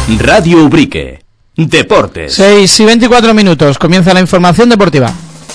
Radio Ubrique. Deportes. 6 y 24 minutos. Comienza la información deportiva.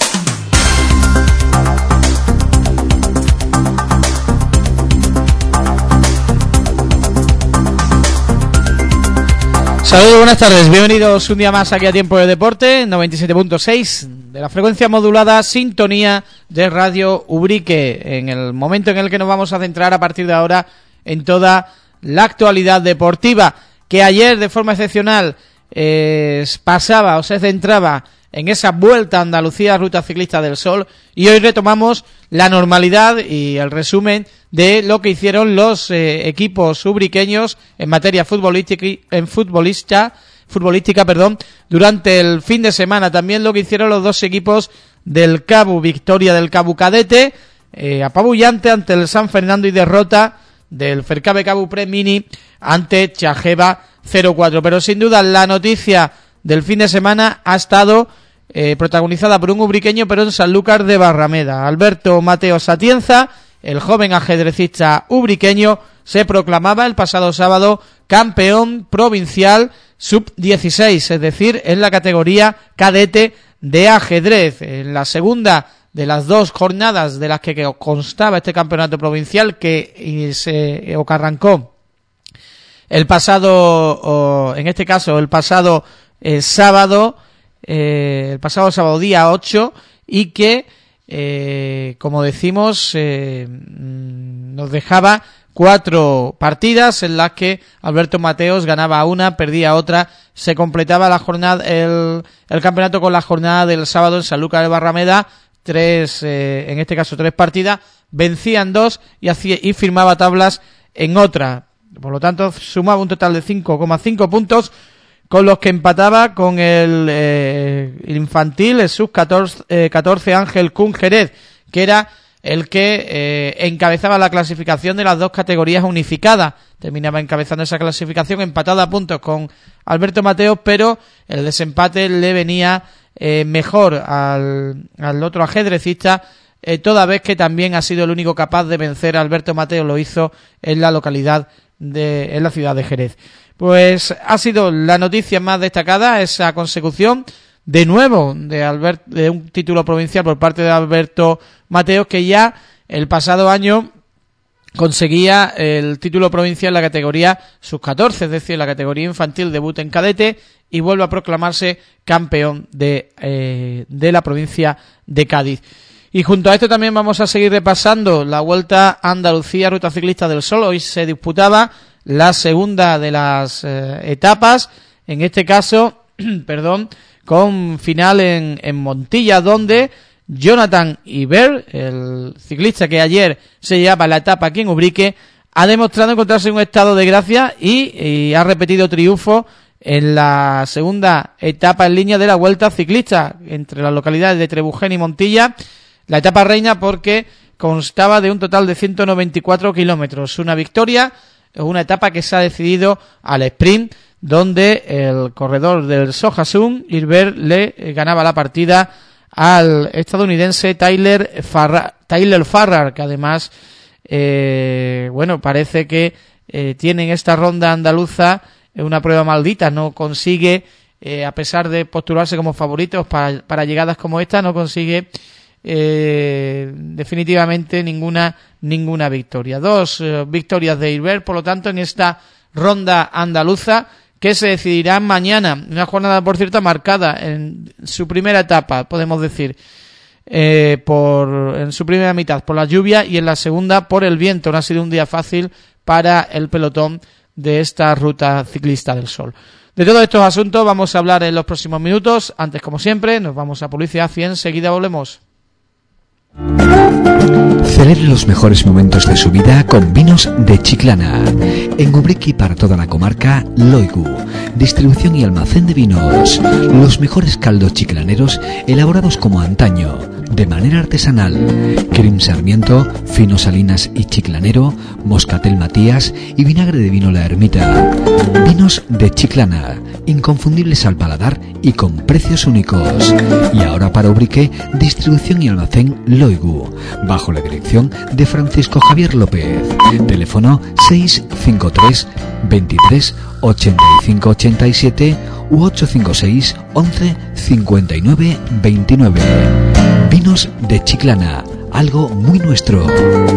Saludos, buenas tardes. Bienvenidos un día más aquí a Tiempo de Deporte, 97.6 de la frecuencia modulada, sintonía de Radio Ubrique, en el momento en el que nos vamos a centrar a partir de ahora en toda la actualidad deportiva, que ayer de forma excepcional pasaba o se centraba en esa Vuelta a Andalucía, Ruta Ciclista del Sol, y hoy retomamos la normalidad y el resumen de lo que hicieron los equipos ubriqueños en materia futbolística, durante el fin de semana. También lo que hicieron los dos equipos del Cabu, victoria del Cabu Cadete, apabullante ante el San Fernando, y derrota del Fercabe Cabu Pre-Mini ante Chajeva 0-4. Pero sin duda la noticia del fin de semana ha estado protagonizada por un ubriqueño, pero en Sanlúcar de Barrameda. Alberto Mateo Satienza, el joven ajedrecista ubriqueño, se proclamaba el pasado sábado campeón provincial sub-16, es decir, en la categoría cadete de ajedrez. En la segunda de las dos jornadas de las que constaba este campeonato provincial, que arrancó el pasado, en este caso el pasado sábado día 8, y que como decimos nos dejaba 4 partidas en las que Alberto Mateos ganaba una, perdía otra. Se completaba la jornada, el campeonato con la jornada del sábado en Sanlúcar de Barrameda, en este caso 3 partidas, vencían 2 y firmaba tablas en otra. Por lo tanto, sumaba un total de 5,5 puntos, con los que empataba con el infantil, el sub-14 Ángel Kun Jerez, que era el que encabezaba la clasificación de las dos categorías unificadas. Terminaba encabezando esa clasificación, empatado a puntos con Alberto Mateos, pero el desempate le venía mejor al otro ajedrecista, toda vez que también ha sido el único capaz de vencer a Alberto Mateos. Lo hizo en la localidad en la ciudad de Jerez. Pues ha sido la noticia más destacada, esa consecución de nuevo de un título provincial por parte de Alberto Mateos, que ya el pasado año conseguía el título provincial en la categoría sub-14, es decir, la categoría infantil, debut en cadete, y vuelve a proclamarse campeón de la provincia de Cádiz. Y junto a esto también vamos a seguir repasando la Vuelta a Andalucía, Ruta Ciclista del Sol. Hoy se disputaba la segunda de las etapas, en este caso, con final en Montilla, donde Jonathan Iber, el ciclista que ayer se llevaba la etapa aquí en Ubrique, ha demostrado encontrarse en un estado de gracia y ha repetido triunfo en la segunda etapa en línea de la Vuelta Ciclista entre las localidades de Trebujén y Montilla. La etapa reina porque constaba de un total de 194 kilómetros. Una victoria, una etapa que se ha decidido al sprint, donde el corredor del Sojasun, Iber, le ganaba la partida al estadounidense Tyler Farrar, que además parece que tiene en esta ronda andaluza una prueba maldita. No consigue, a pesar de postularse como favoritos para llegadas como esta, no consigue definitivamente ninguna victoria. 2 victorias de Iber, por lo tanto, en esta ronda andaluza, que se decidirá mañana. Una jornada, por cierto, marcada en su primera etapa, podemos decir, en su primera mitad por la lluvia, y en la segunda por el viento. No ha sido un día fácil para el pelotón de esta Ruta Ciclista del Sol. De todos estos asuntos vamos a hablar en los próximos minutos. Antes, como siempre, nos vamos a publicidad y enseguida volvemos. Celebre los mejores momentos de su vida con vinos de Chiclana. En Ubrique, para toda la comarca, Loigu, distribución y almacén de vinos. Los mejores caldos chiclaneros elaborados como antaño, de manera artesanal. Crim Sarmiento, Fino Salinas y Chiclanero, Moscatel Matías y vinagre de vino La Ermita. Vinos de Chiclana, inconfundibles al paladar y con precios únicos. Y ahora para Ubrique, distribución y almacén Loigu, bajo la dirección de Francisco Javier López. Teléfono 653 23 85 87 u 856 11 59 29. Vinos de Chiclana, algo muy nuestro.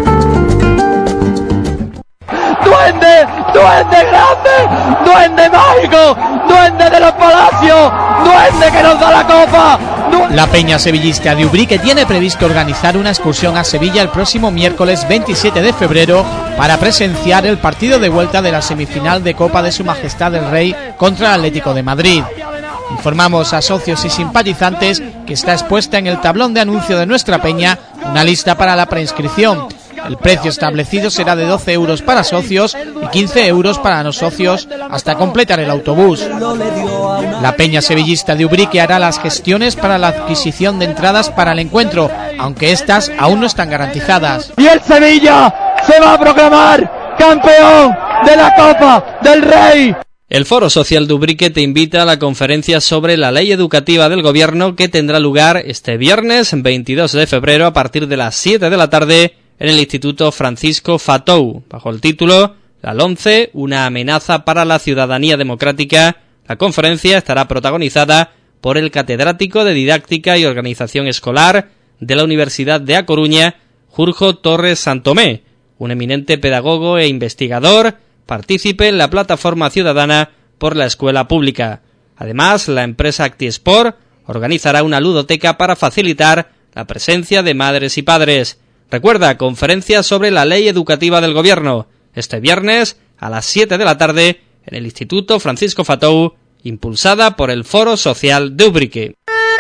¡Duende! ¡Duende grande! ¡Duende mágico! ¡Duende de los palacios! ¡Duende que nos da la copa! La Peña Sevillista de Ubrique tiene previsto organizar una excursión a Sevilla el próximo miércoles 27 de febrero para presenciar el partido de vuelta de la semifinal de Copa de Su Majestad el Rey contra el Atlético de Madrid. Informamos a socios y simpatizantes que está expuesta en el tablón de anuncio de nuestra peña una lista para la preinscripción. El precio establecido será de 12 euros para socios y 15 euros para no socios hasta completar el autobús. La Peña Sevillista de Ubrique hará las gestiones para la adquisición de entradas para el encuentro, aunque estas aún no están garantizadas. Y el Sevilla se va a proclamar campeón de la Copa del Rey. El Foro Social de Ubrique te invita a la conferencia sobre la ley educativa del gobierno que tendrá lugar este viernes 22 de febrero a partir de las 7 de la tarde en el Instituto Francisco Fatou, bajo el título La LOMCE, una amenaza para la ciudadanía democrática. La conferencia estará protagonizada por el catedrático de Didáctica y Organización Escolar de la Universidad de A Coruña, Jurjo Torres Santomé, un eminente pedagogo e investigador, partícipe en la plataforma ciudadana por la escuela pública. Además, la empresa ActiSport organizará una ludoteca para facilitar la presencia de madres y padres. Recuerda, conferencia sobre la ley educativa del gobierno, este viernes a las 7 de la tarde en el Instituto Francisco Fatou, impulsada por el Foro Social de Ubrique.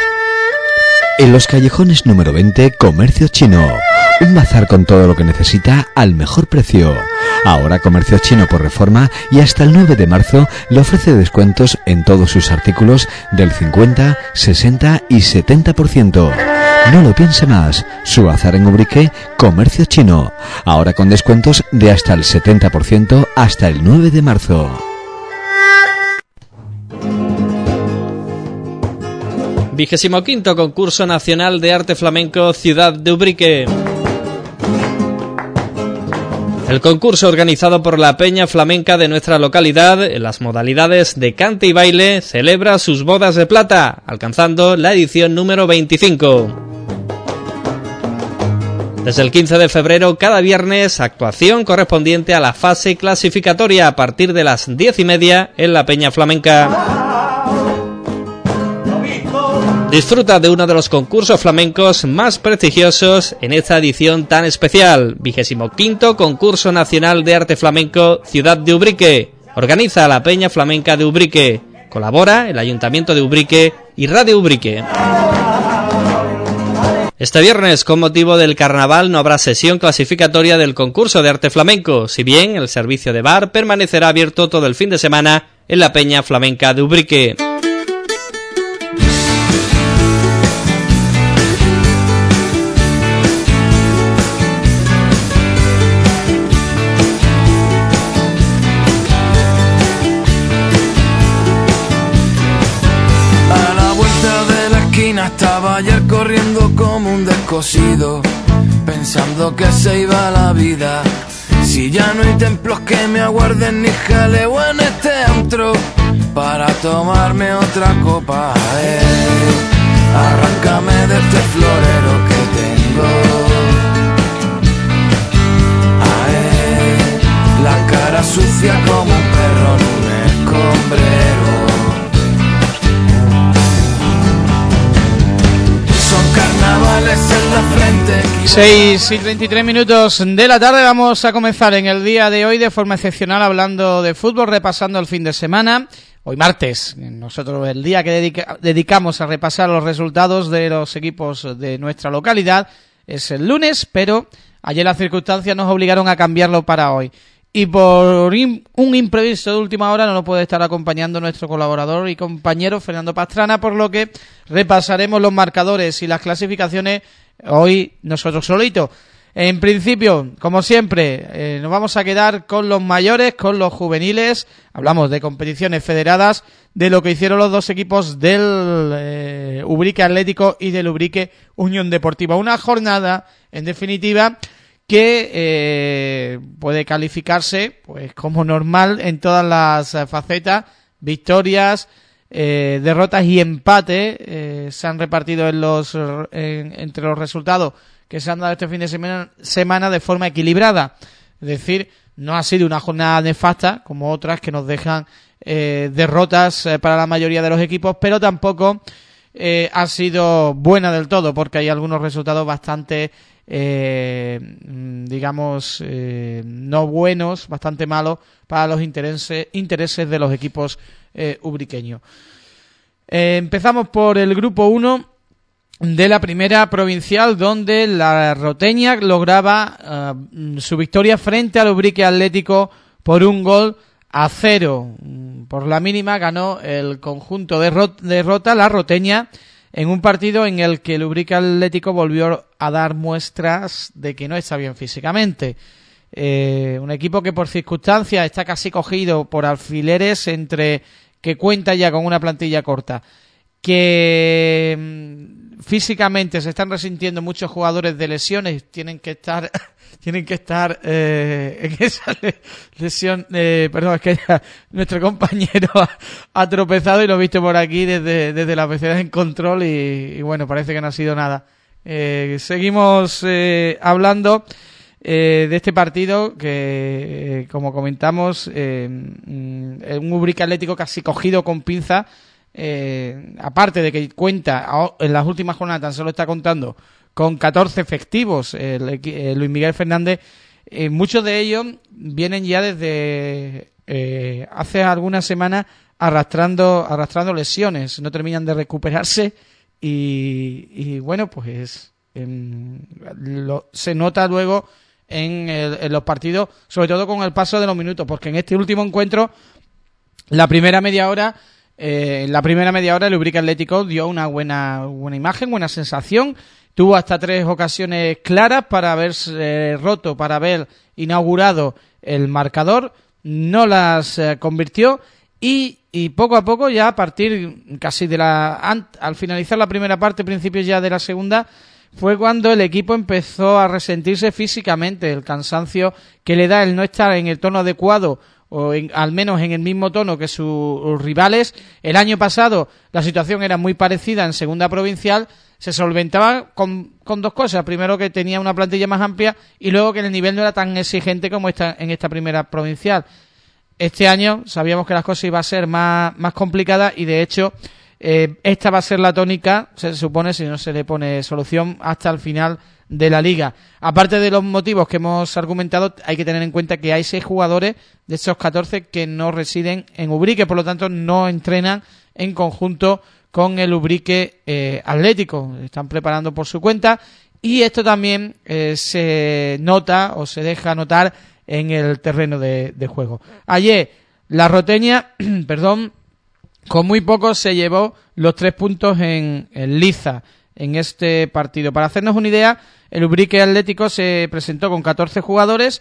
En los callejones número 20, Comercio Chino. Un bazar con todo lo que necesita al mejor precio. Ahora Comercio Chino por Reforma y hasta el 9 de marzo le ofrece descuentos en todos sus artículos del 50, 60 y 70%. No lo piense más. Su bazar en Ubrique, Comercio Chino. Ahora con descuentos de hasta el 70% hasta el 9 de marzo. XXV Concurso Nacional de Arte Flamenco Ciudad de Ubrique. El concurso organizado por la Peña Flamenca de nuestra localidad en las modalidades de cante y baile celebra sus bodas de plata, alcanzando la edición número 25. Desde el 15 de febrero, cada viernes, actuación correspondiente a la fase clasificatoria a partir de las 10:30 en la Peña Flamenca. Disfruta de uno de los concursos flamencos más prestigiosos en esta edición tan especial, XXV Concurso Nacional de Arte Flamenco Ciudad de Ubrique. Organiza la Peña Flamenca de Ubrique. Colabora el Ayuntamiento de Ubrique y Radio Ubrique. Este viernes, con motivo del carnaval, no habrá sesión clasificatoria del concurso de arte flamenco, si bien el servicio de bar permanecerá abierto todo el fin de semana en la Peña Flamenca de Ubrique. Estaba ayer corriendo como un descosido, pensando que se iba la vida. Si ya no hay templos que me aguarden ni jaleo en este antro para tomarme otra copa. Arráncame de este florero que tengo. La cara sucia como un perro en un escombrero. Carnavales en la frente. 6:33 de la tarde. Vamos a comenzar en el día de hoy de forma excepcional hablando de fútbol, repasando el fin de semana. Hoy martes, nosotros el día que dedicamos a repasar los resultados de los equipos de nuestra localidad es el lunes, pero ayer las circunstancias nos obligaron a cambiarlo para hoy. Y por un imprevisto de última hora no nos puede estar acompañando nuestro colaborador y compañero Fernando Pastrana, por lo que repasaremos los marcadores y las clasificaciones hoy nosotros solitos. En principio, como siempre, nos vamos a quedar con los mayores, con los juveniles. Hablamos de competiciones federadas, de lo que hicieron los dos equipos del Ubrique Atlético y del Ubrique Unión Deportiva. Una jornada, en definitiva, que puede calificarse pues como normal en todas las facetas. Victorias, derrotas y empate se han repartido entre los resultados que se han dado este fin de semana de forma equilibrada. Es decir, no ha sido una jornada nefasta como otras que nos dejan derrotas para la mayoría de los equipos, pero tampoco ha sido buena del todo, porque hay algunos resultados bastante no buenos, bastante malos para los intereses de los equipos ubriqueños. Empezamos por el grupo 1 de la primera provincial, donde la Roteña lograba su victoria frente al Ubrique Atlético por 1-0. Por la mínima ganó el conjunto de Rota, la Roteña, en un partido en el que el Ubrique Atlético volvió a dar muestras de que no está bien físicamente. Un equipo que por circunstancias está casi cogido por alfileres, entre que cuenta ya con una plantilla corta, que físicamente se están resintiendo muchos jugadores de lesiones, tienen que estar en esa lesión. Perdón, es que nuestro compañero ha tropezado y lo he visto por aquí desde la pecera en control y bueno, parece que no ha sido nada. Seguimos hablando de este partido que, como comentamos, un Ubrique Atlético casi cogido con pinza. Aparte de que cuenta en las últimas jornadas, tan solo está contando con 14 efectivos Luis Miguel Fernández. Muchos de ellos vienen ya desde hace algunas semanas arrastrando lesiones, no terminan de recuperarse y bueno, pues se nota luego en los partidos, sobre todo con el paso de los minutos, porque en este último encuentro, la primera media hora el Ubrique Atlético dio una buena imagen, buena sensación. Tuvo hasta 3 ocasiones claras para haberse roto, para haber inaugurado el marcador. No las convirtió y poco a poco, ya a partir casi al finalizar la primera parte, principios ya de la segunda, fue cuando el equipo empezó a resentirse físicamente. El cansancio que le da el no estar en el tono adecuado, o al menos en el mismo tono que sus rivales. El año pasado la situación era muy parecida en segunda provincial, se solventaba con dos cosas: primero, que tenía una plantilla más amplia, y luego que el nivel no era tan exigente como en esta primera provincial. Este año sabíamos que las cosas iban a ser más complicadas y de hecho esta va a ser la tónica, se supone, si no se le pone solución, hasta el final de la liga. Aparte de los motivos que hemos argumentado, hay que tener en cuenta que hay 6 jugadores de esos 14 que no residen en Ubrique, por lo tanto no entrenan en conjunto con el Ubrique Atlético, están preparando por su cuenta, y esto también se nota o se deja notar en el terreno de juego. Ayer la Roteña con muy poco se llevó los 3 puntos en liza en este partido. Para hacernos una idea, el Ubrique Atlético se presentó con 14 jugadores,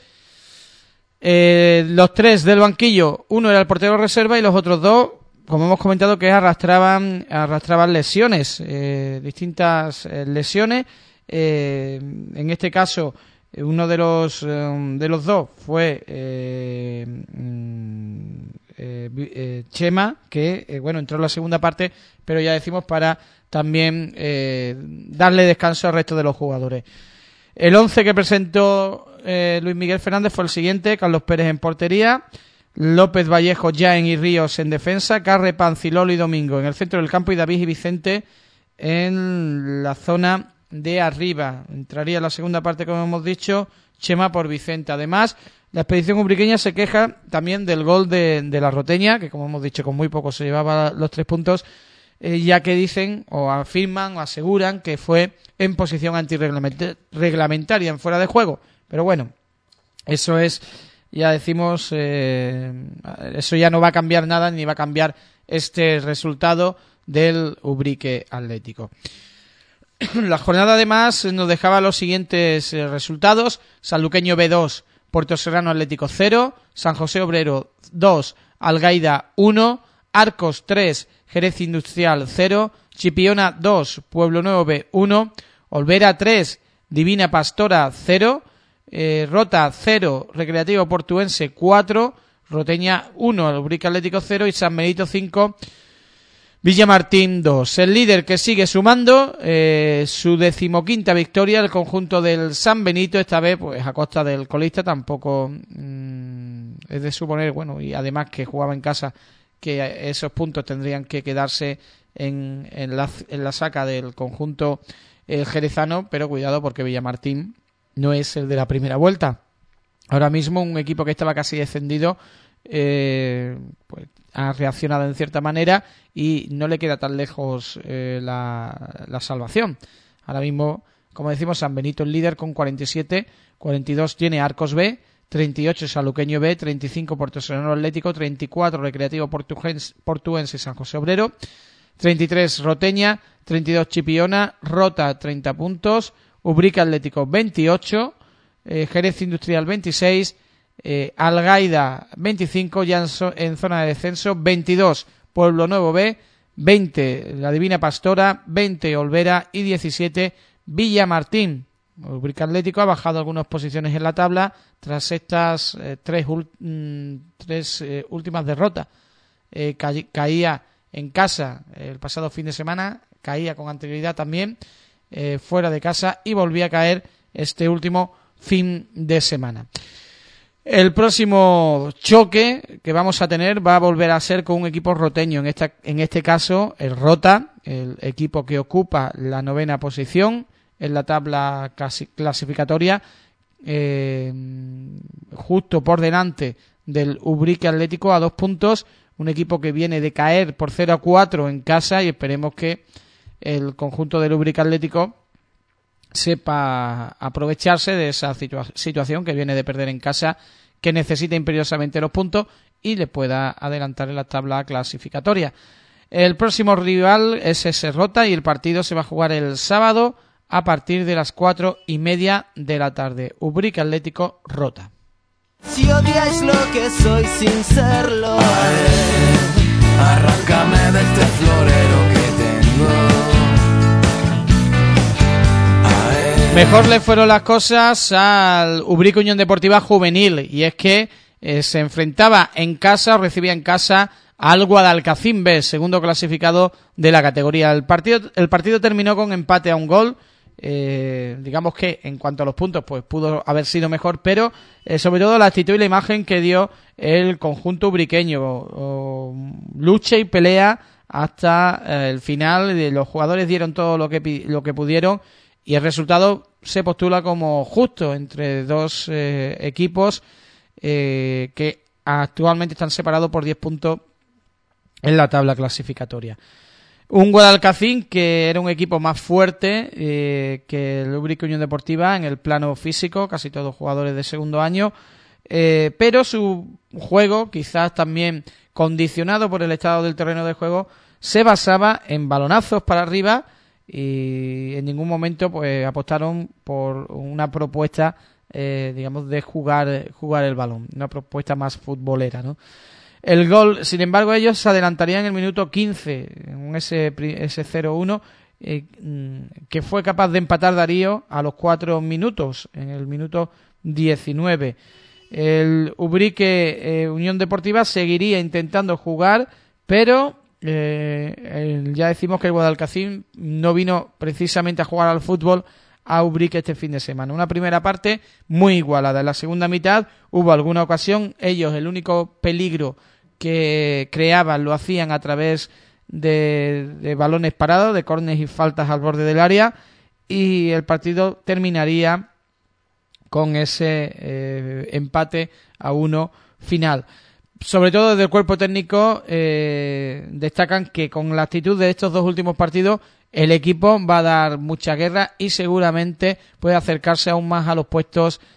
los 3 del banquillo, uno era el portero reserva y los otros 2, como hemos comentado, que arrastraban lesiones, distintas lesiones. En este caso, uno de los 2 fue Chema, que entró en la segunda parte, pero ya decimos para también darle descanso al resto de los jugadores. El 11 que presentó Luis Miguel Fernández fue el siguiente: Carlos Pérez en portería, López Vallejo, Jaén y Ríos en defensa, Carre, Pancilolo y Domingo en el centro del campo, y David y Vicente en la zona de arriba. Entraría en la segunda parte, como hemos dicho, Chema por Vicente. Además, la expedición ubriqueña se queja también del gol de la Roteña, que, como hemos dicho, con muy poco se llevaba los 3 puntos, ya que dicen o afirman o aseguran que fue en posición antirreglamentaria, en fuera de juego. Pero bueno, eso es ya decimos, eso ya no va a cambiar nada, ni va a cambiar este resultado del Ubrique Atlético. La jornada además nos dejaba los siguientes resultados: Sanluqueño B2, Puerto Serrano Atlético 0, San José Obrero 2, Algaida 1, Arcos 3, Jerez Industrial 0, Chipiona 2, Pueblo Nuevo B 1, Olvera 3, Divina Pastora 0, Rota 0, Recreativo Portuense 4, Roteña 1, Ubrique Atlético 0 y San Benito 5, Villamartín 2. El líder que sigue sumando su 15ª victoria, el conjunto del San Benito, esta vez pues a costa del colista. Tampoco es de suponer, bueno, y además que jugaba en casa, que esos puntos tendrían que quedarse en la saca del conjunto jerezano, pero cuidado porque Villamartín no es el de la primera vuelta. Ahora mismo un equipo que estaba casi descendido pues ha reaccionado en cierta manera y no le queda tan lejos la salvación. Ahora mismo, como decimos, San Benito el líder con 47, 42 tiene Arcos B, 38 Sanluqueño B, 35 Puerto Serrano Atlético, 34 Recreativo Portuense San José Obrero, 33 Roteña, 32 Chipiona, Rota 30 puntos, Ubrique Atlético 28, Jerez Industrial 26, Algaida 25, ya en zona de descenso, 22 Pueblo Nuevo B, 20 La Divina Pastora, 20 Olvera y 17 Villamartín. Ubrique Atlético ha bajado algunas posiciones en la tabla tras estas tres últimas derrotas. Caía en casa el pasado fin de semana, caía con anterioridad también fuera de casa y volvía a caer este último fin de semana. El próximo choque que vamos a tener va a volver a ser con un equipo roteño, en este caso el Rota, el equipo que ocupa la 9ª posición en la tabla clasificatoria, justo por delante del Ubrique Atlético a 2 puntos, un equipo que viene de caer por 0-4 en casa y esperemos que el conjunto del Ubrique Atlético sepa aprovecharse de esa situación que viene de perder en casa, que necesita imperiosamente los puntos y le pueda adelantar en la tabla clasificatoria. El próximo rival es ese Rota y el partido se va a jugar el sábado a partir de las 4:30 de la tarde. Ubrique Atlético Rota. Si odiáis lo que soy sin serlo, arráncame de este florero que tengo. Mejor le fueron las cosas al Ubrique Unión Deportiva Juvenil, y es que se enfrentaba en casa, o recibía en casa al Guadalcacín B, segundo clasificado de la categoría. El partido terminó con empate a un gol. Digamos que en cuanto a los puntos pues pudo haber sido mejor, pero sobre todo la actitud y la imagen que dio el conjunto ubriqueño, lucha y pelea hasta el final. Los jugadores dieron todo lo que pudieron y el resultado se postula como justo entre dos equipos que actualmente están separados por 10 puntos en la tabla clasificatoria. Un Guadalcacín que era un equipo más fuerte que el Ubrique Unión Deportiva en el plano físico, casi todos jugadores de segundo año, pero su juego, quizás también condicionado por el estado del terreno de juego, se basaba en balonazos para arriba y en ningún momento pues apostaron por una propuesta digamos de jugar el balón, una propuesta más futbolera, ¿no? El gol, sin embargo, ellos se adelantarían en el minuto 15, en ese 0-1, que fue capaz de empatar Darío a los 4 minutos, en el minuto 19. El Ubrique Unión Deportiva seguiría intentando jugar, pero ya decimos que el Guadalcacín no vino precisamente a jugar al fútbol a Ubrique este fin de semana. Una primera parte muy igualada. En la segunda mitad hubo alguna ocasión, ellos el único peligro que creaban lo hacían a través de balones parados, de córneres y faltas al borde del área, y el partido terminaría con ese empate a 1 final. Sobre todo desde el cuerpo técnico destacan que con la actitud de estos dos últimos partidos el equipo va a dar mucha guerra y seguramente puede acercarse aún más a los puestos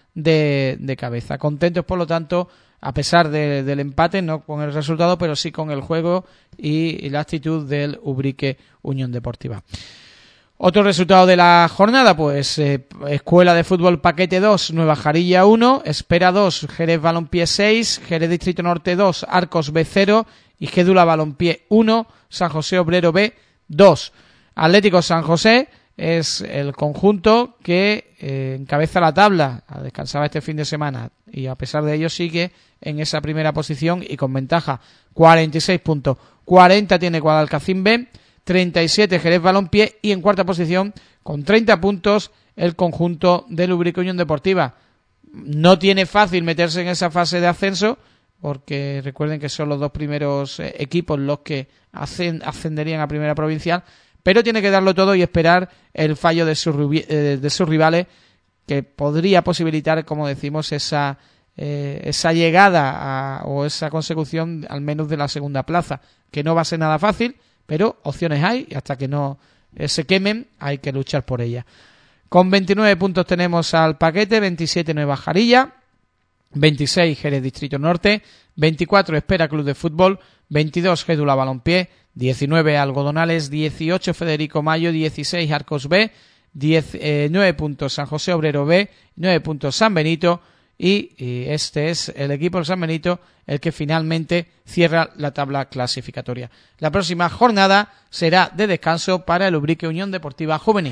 de cabeza. Contentos, por lo tanto, a pesar del empate, no con el resultado, pero sí con el juego y la actitud del Ubrique Unión Deportiva. Otro resultado de la jornada, pues Escuela de Fútbol Paquete 2, Nueva Jarilla 1, Espera 2, Jerez Balompié 6, Jerez Distrito Norte 2, Arcos B 0 y Gédula Balompié 1, San José Obrero B 2. Atlético San José es el conjunto que encabeza la tabla, descansaba este fin de semana y a pesar de ello sigue en esa primera posición y con ventaja, 46 puntos, 40 tiene Guadalcacín B, 37 Jerez Balompié y en cuarta posición con 30 puntos el conjunto del Ubrique Unión Deportiva. No tiene fácil meterse en esa fase de ascenso porque recuerden que son los dos primeros equipos los que ascenderían a primera provincial, pero tiene que darlo todo y esperar el fallo de sus rivales que podría posibilitar, como decimos, esa llegada o esa consecución al menos de la segunda plaza, que no va a ser nada fácil, pero opciones hay y hasta que no se quemen hay que luchar por ellas. Con 29 puntos tenemos al Paquete, 27 Nueva Jarilla, 26 Jerez Distrito Norte, 24 Espera Club de Fútbol, 22 Gédula Balompié, 19 Algodonales, 18 Federico Mayo, 16 Arcos B, 9 puntos San José Obrero B, 9 puntos San Benito y este es el equipo de San Benito el que finalmente cierra la tabla clasificatoria. La próxima jornada será de descanso para el Ubrique Unión Deportiva Juvenil.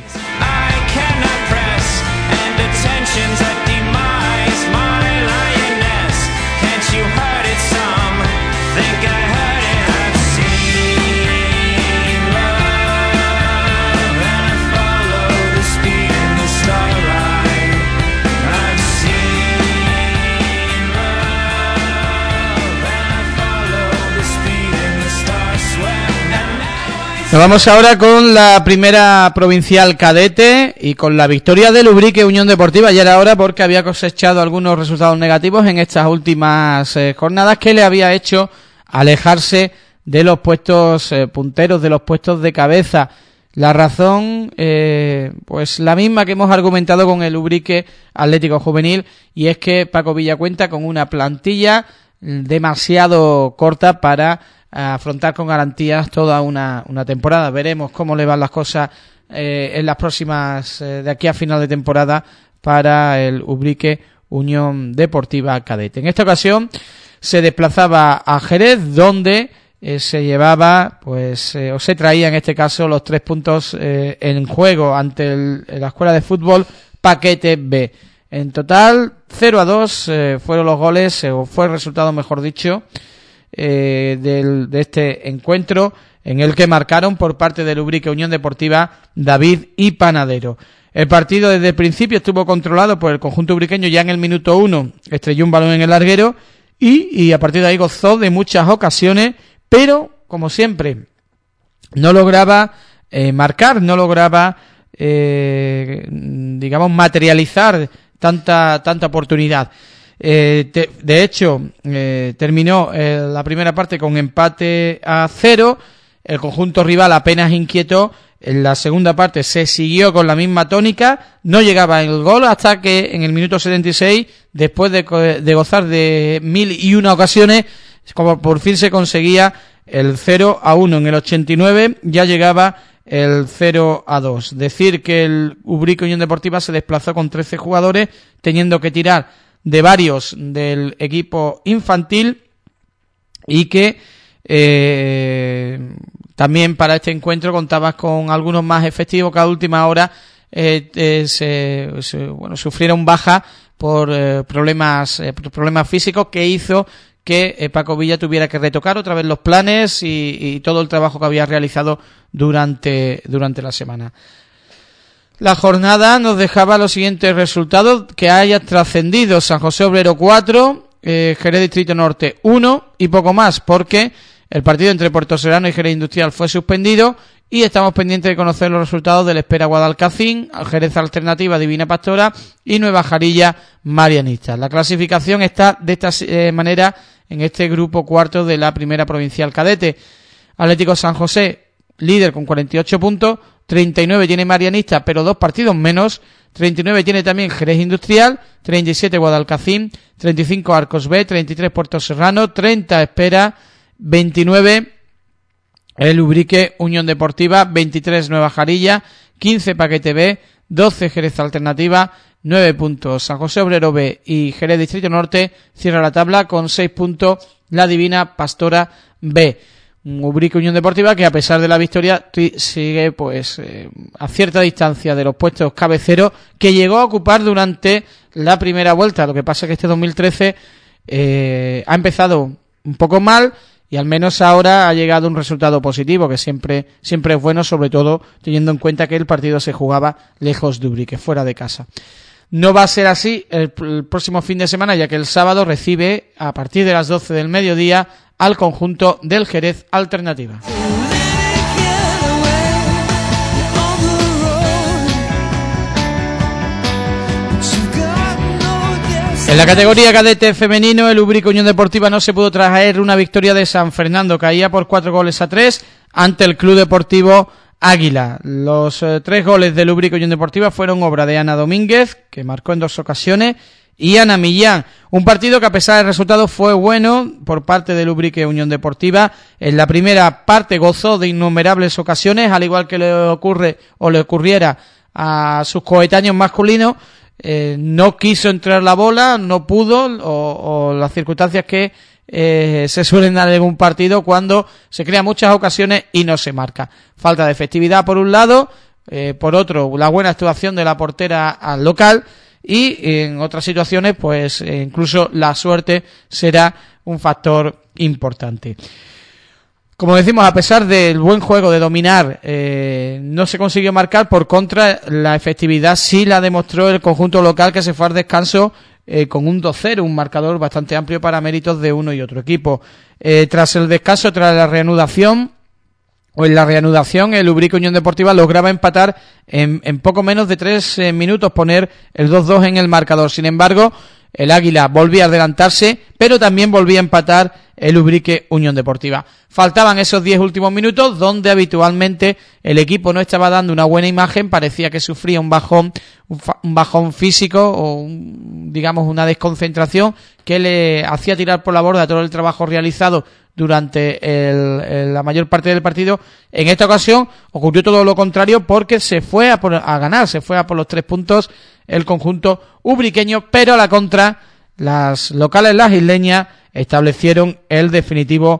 Nos vamos ahora con la primera provincial cadete y con la victoria del Ubrique Unión Deportiva. Ya era hora porque había cosechado algunos resultados negativos en estas últimas jornadas que le había hecho alejarse de los puestos punteros, de los puestos de cabeza. La razón, pues la misma que hemos argumentado con el Ubrique Atlético Juvenil, y es que Paco Villa cuenta con una plantilla demasiado corta para afrontar con garantías toda una temporada. Veremos cómo le van las cosas en las próximas, de aquí a final de temporada, para el Ubrique Unión Deportiva Cadete. En esta ocasión se desplazaba a Jerez, donde se llevaba, pues, o se traía en este caso los 3 puntos en juego ante la Escuela de Fútbol Paquete B. En total, 0-2 fueron los goles, o fue el resultado, mejor dicho, de este encuentro, en el que marcaron por parte del Ubrique Unión Deportiva David y Panadero. El partido desde el principio estuvo controlado por el conjunto ubriqueño. Ya en el minuto 1 estrelló un balón en el larguero y a partir de ahí gozó de muchas ocasiones, pero como siempre no lograba marcar, no lograba digamos materializar tanta oportunidad. De hecho, terminó la primera parte con empate a 0. El conjunto rival apenas inquietó. En la segunda parte se siguió con la misma tónica. No llegaba el gol hasta que en el minuto 76, después de gozar de 1001 ocasiones, como por fin se conseguía el 0-1. En el 89 ya llegaba el 0-2. Decir que el Ubrique Unión Deportiva se desplazó con 13 jugadores, teniendo que tirar de varios del equipo infantil, y que también para este encuentro contabas con algunos más efectivos que a última hora sufrieron baja por problemas físicos, que hizo que Paco Villa tuviera que retocar otra vez los planes y todo el trabajo que había realizado durante la semana. La jornada nos dejaba los siguientes resultados que haya trascendido: San José Obrero 4, Jerez Distrito Norte 1 y poco más, porque el partido entre Puerto Serrano y Jerez Industrial fue suspendido y estamos pendientes de conocer los resultados del Espera Guadalcacín, Jerez Alternativa Divina Pastora y Nueva Jarilla Marianista. La clasificación está de esta manera en este grupo cuarto de la primera provincial cadete. Atlético San José líder con 48 puntos, 39 tiene Marianista, pero 2 partidos menos, 39 tiene también Jerez Industrial, 37 Guadalcacín, 35 Arcos B, 33 Puerto Serrano, 30 Espera, 29 el Ubrique Unión Deportiva, 23 Nueva Jarilla, 15 Paquete B, 12 Jerez Alternativa, 9 puntos San José Obrero B y Jerez Distrito Norte. Cierra la tabla con 6 puntos la Divina Pastora B. Ubrique Unión Deportiva que, a pesar de la victoria, sigue pues a cierta distancia de los puestos cabeceros que llegó a ocupar durante la primera vuelta. Lo que pasa es que este 2013 ha empezado un poco mal y al menos ahora ha llegado un resultado positivo, que siempre es bueno, sobre todo teniendo en cuenta que el partido se jugaba lejos de Ubrique, fuera de casa. No va a ser así el próximo fin de semana, ya que el sábado recibe a partir de las 12 del mediodía al conjunto del Jerez Alternativa. En la categoría cadete femenino, el Ubrique Unión Deportiva no se pudo traer una victoria de San Fernando, caía por 4-3 ante el Club Deportivo Águila. Los 3 goles del Ubrique Unión Deportiva fueron obra de Ana Domínguez, que marcó en 2 ocasiones, y Ana Millán. Un partido que, a pesar del resultado, fue bueno por parte del Ubrique Unión Deportiva. En la primera parte gozó de innumerables ocasiones, al igual que le ocurriera a sus coetáneos masculinos. No quiso entrar la bola, no pudo, o las circunstancias que se suelen dar en un partido cuando se crean muchas ocasiones y no se marca. Falta de efectividad por un lado, por otro la buena actuación de la portera al local, y en otras situaciones pues incluso la suerte será un factor importante. Como decimos, a pesar del buen juego de dominar, no se consiguió marcar. Por contra, la efectividad sí la demostró el conjunto local, que se fue al descanso con un 2-0, un marcador bastante amplio para méritos de uno y otro equipo. Tras el descanso, tras la reanudación, el Ubrique Unión Deportiva lograba empatar en poco menos de 3 minutos, poner el 2-2 en el marcador. Sin embargo, el Águila volvía a adelantarse, pero también volvía a empatar el Ubrique Unión Deportiva. Faltaban esos 10 últimos minutos, donde habitualmente el equipo no estaba dando una buena imagen, parecía que sufría un bajón físico, o digamos una desconcentración que le hacía tirar por la borda todo el trabajo realizado durante la mayor parte del partido. En esta ocasión ocurrió todo lo contrario, porque se fue a ganar, se fue a por los 3 puntos el conjunto ubriqueño, pero a la contra las locales, las isleñas, establecieron el definitivo